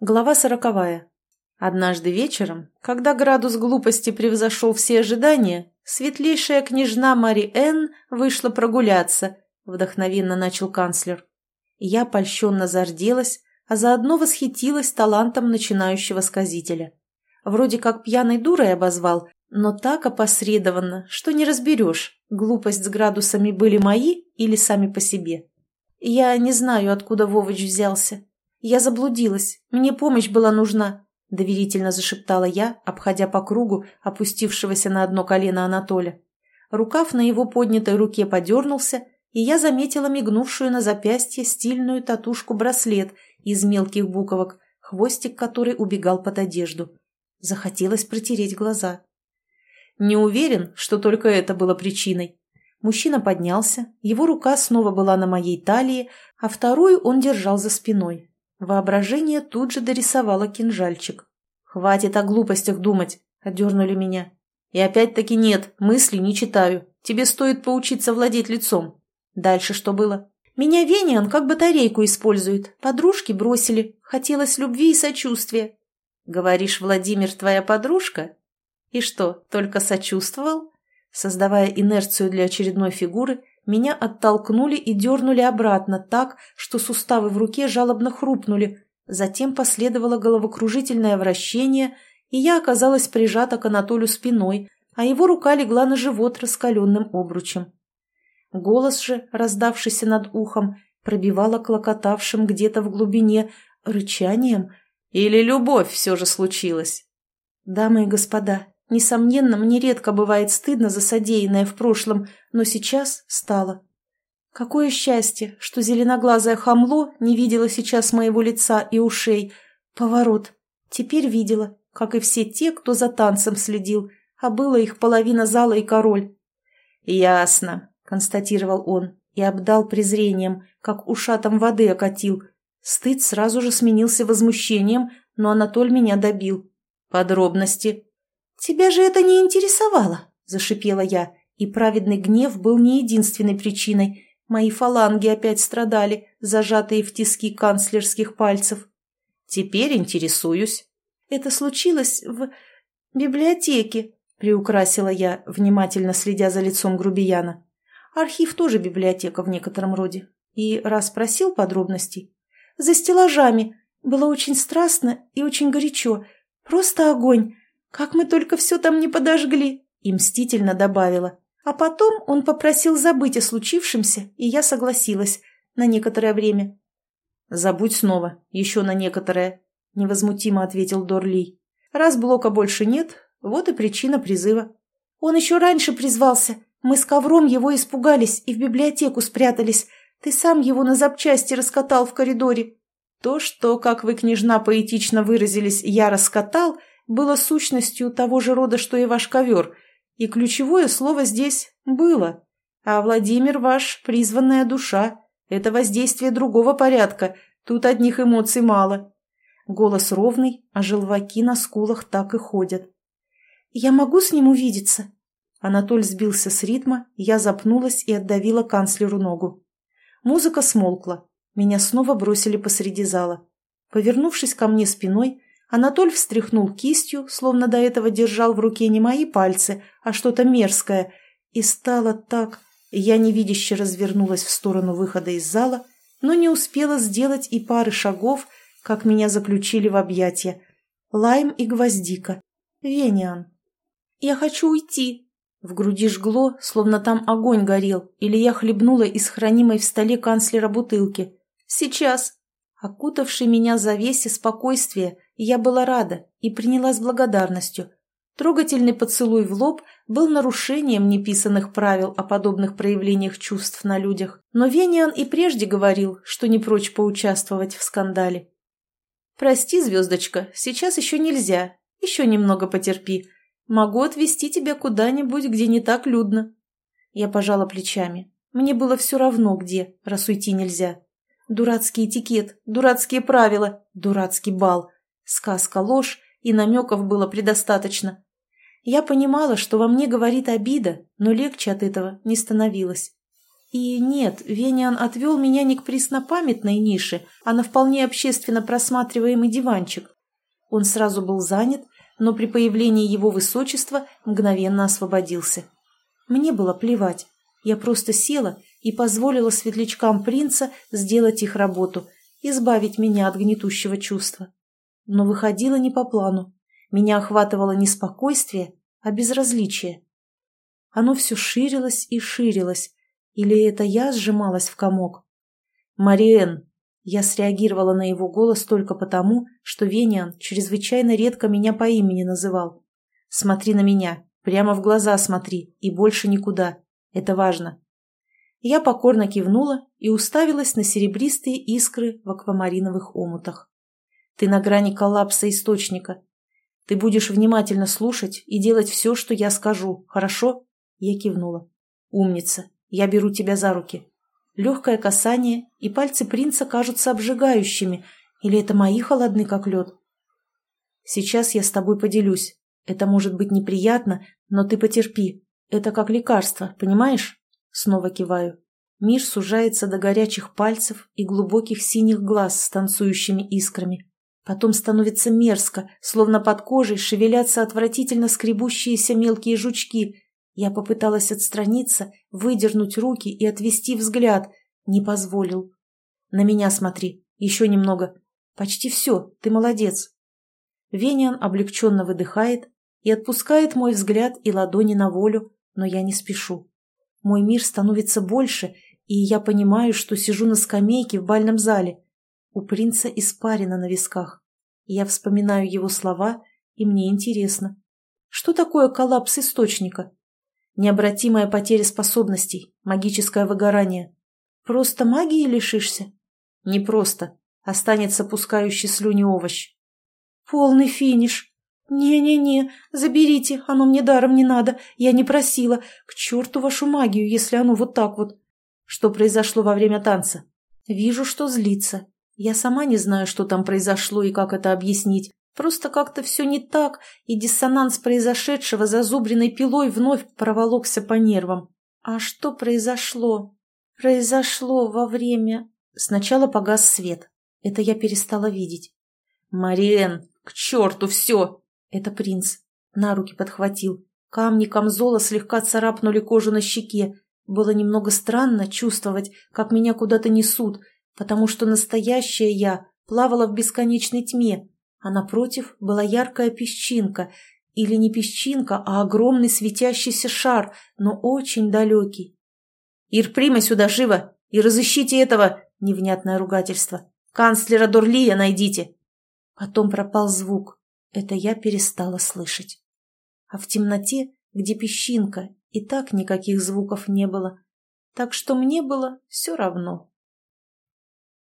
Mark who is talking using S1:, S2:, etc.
S1: Глава 40. Однажды вечером, когда градус глупости превзошел все ожидания, светлейшая княжна Мари Энн вышла прогуляться, вдохновенно начал канцлер. Я польщенно зарделась, а заодно восхитилась талантом начинающего сказителя. Вроде как пьяной дурой обозвал, но так опосредованно, что не разберешь, глупость с градусами были мои или сами по себе. Я не знаю, откуда Вовыч взялся. «Я заблудилась. Мне помощь была нужна», — доверительно зашептала я, обходя по кругу опустившегося на одно колено Анатоля. Рукав на его поднятой руке подернулся, и я заметила мигнувшую на запястье стильную татушку-браслет из мелких буковок, хвостик которой убегал под одежду. Захотелось протереть глаза. Не уверен, что только это было причиной. Мужчина поднялся, его рука снова была на моей талии, а вторую он держал за спиной. Воображение тут же дорисовало кинжальчик. «Хватит о глупостях думать», — отдернули меня. «И опять-таки нет, мысли не читаю. Тебе стоит поучиться владеть лицом». Дальше что было? «Меня Вениан как батарейку использует. Подружки бросили. Хотелось любви и сочувствия». «Говоришь, Владимир твоя подружка? И что, только сочувствовал?» Создавая инерцию для очередной фигуры, меня оттолкнули и дернули обратно так, что суставы в руке жалобно хрупнули. Затем последовало головокружительное вращение, и я оказалась прижата к Анатолию спиной, а его рука легла на живот раскаленным обручем. Голос же, раздавшийся над ухом, пробивало клокотавшим где-то в глубине рычанием. «Или любовь все же случилась?» «Дамы и господа, несомненно, мне редко бывает стыдно за содеянное в прошлом, но сейчас стало. Какое счастье, что зеленоглазое хамло не видело сейчас моего лица и ушей. Поворот. Теперь видела, как и все те, кто за танцем следил, а было их половина зала и король». «Ясно», — констатировал он и обдал презрением, как ушатом воды окатил. Стыд сразу же сменился возмущением, но Анатоль меня добил. «Подробности?» «Тебя же это не интересовало», — зашипела я, и праведный гнев был не единственной причиной. Мои фаланги опять страдали, зажатые в тиски канцлерских пальцев. «Теперь интересуюсь». «Это случилось в библиотеке», — приукрасила я, внимательно следя за лицом грубияна. Архив тоже библиотека в некотором роде. И раз просил подробностей. «За стеллажами. Было очень страстно и очень горячо. Просто огонь. Как мы только все там не подожгли!» И мстительно добавила. А потом он попросил забыть о случившемся, и я согласилась на некоторое время. «Забудь снова, еще на некоторое», — невозмутимо ответил Дорлей. «Раз блока больше нет, вот и причина призыва». «Он еще раньше призвался. Мы с Ковром его испугались и в библиотеку спрятались. Ты сам его на запчасти раскатал в коридоре». То, что, как вы, княжна, поэтично выразились, я раскатал, было сущностью того же рода, что и ваш ковер, и ключевое слово здесь «было». А Владимир ваш призванная душа. Это воздействие другого порядка, тут одних эмоций мало. Голос ровный, а желваки на скулах так и ходят. «Я могу с ним увидеться?» Анатоль сбился с ритма, я запнулась и отдавила канцлеру ногу. Музыка смолкла. Меня снова бросили посреди зала. Повернувшись ко мне спиной, Анатоль встряхнул кистью, словно до этого держал в руке не мои пальцы, а что-то мерзкое, и стало так... Я невидяще развернулась в сторону выхода из зала, но не успела сделать и пары шагов, как меня заключили в объятия. Лайм и гвоздика. Вениан. «Я хочу уйти!» В груди жгло, словно там огонь горел, или я хлебнула из хранимой в столе канцлера бутылки. «Сейчас!» Окутавший меня завесе спокойствия, я была рада и приняла с благодарностью. Трогательный поцелуй в лоб был нарушением неписанных правил о подобных проявлениях чувств на людях, но Вениан и прежде говорил, что не прочь поучаствовать в скандале. «Прости, звездочка, сейчас еще нельзя, еще немного потерпи. Могу отвезти тебя куда-нибудь, где не так людно». Я пожала плечами. Мне было все равно где, раз уйти нельзя. Дурацкий этикет, дурацкие правила, дурацкий бал. Сказка ложь, и намеков было предостаточно. Я понимала, что во мне говорит обида, но легче от этого не становилось. И нет, Вениан отвел меня не к преснопамятной нише, а на вполне общественно просматриваемый диванчик. Он сразу был занят, но при появлении его высочества мгновенно освободился. Мне было плевать. Я просто села и позволила светлячкам принца сделать их работу, избавить меня от гнетущего чувства. Но выходило не по плану. Меня охватывало не спокойствие, а безразличие. Оно все ширилось и ширилось. Или это я сжималась в комок? «Мариэн!» Я среагировала на его голос только потому, что Вениан чрезвычайно редко меня по имени называл. «Смотри на меня, прямо в глаза смотри, и больше никуда. Это важно». Я покорно кивнула и уставилась на серебристые искры в аквамариновых омутах. «Ты на грани коллапса источника. Ты будешь внимательно слушать и делать все, что я скажу, хорошо?» Я кивнула. «Умница. Я беру тебя за руки». Легкое касание, и пальцы принца кажутся обжигающими. Или это мои холодны, как лед? «Сейчас я с тобой поделюсь. Это может быть неприятно, но ты потерпи. Это как лекарство, понимаешь?» Снова киваю. Мир сужается до горячих пальцев и глубоких синих глаз с танцующими искрами. Потом становится мерзко, словно под кожей шевелятся отвратительно скребущиеся мелкие жучки. Я попыталась отстраниться, выдернуть руки и отвести взгляд. Не позволил. «На меня смотри. Еще немного. Почти все. Ты молодец». Вениан облегченно выдыхает и отпускает мой взгляд и ладони на волю, но я не спешу. Мой мир становится больше, и я понимаю, что сижу на скамейке в бальном зале. У принца испарина на висках. Я вспоминаю его слова, и мне интересно. Что такое коллапс источника? Необратимая потеря способностей, магическое выгорание. Просто магии лишишься? Не просто. Останется пускающий слюни овощ. Полный финиш. «Не-не-не, заберите, оно мне даром не надо, я не просила. К черту вашу магию, если оно вот так вот». Что произошло во время танца? Вижу, что злится. Я сама не знаю, что там произошло и как это объяснить. Просто как-то все не так, и диссонанс произошедшего зазубренной пилой вновь проволокся по нервам. А что произошло? Произошло во время... Сначала погас свет. Это я перестала видеть. «Мариэн, к черту все!» Это принц. На руки подхватил. Камни камзола слегка царапнули кожу на щеке. Было немного странно чувствовать, как меня куда-то несут, потому что настоящая я плавала в бесконечной тьме, а напротив была яркая песчинка, или не песчинка, а огромный светящийся шар, но очень далекий. «Ирприма сюда живо! И разыщите этого!» — невнятное ругательство. «Канцлера Дорлия найдите!» Потом пропал звук. Это я перестала слышать. А в темноте, где песчинка, и так никаких звуков не было. Так что мне было все равно.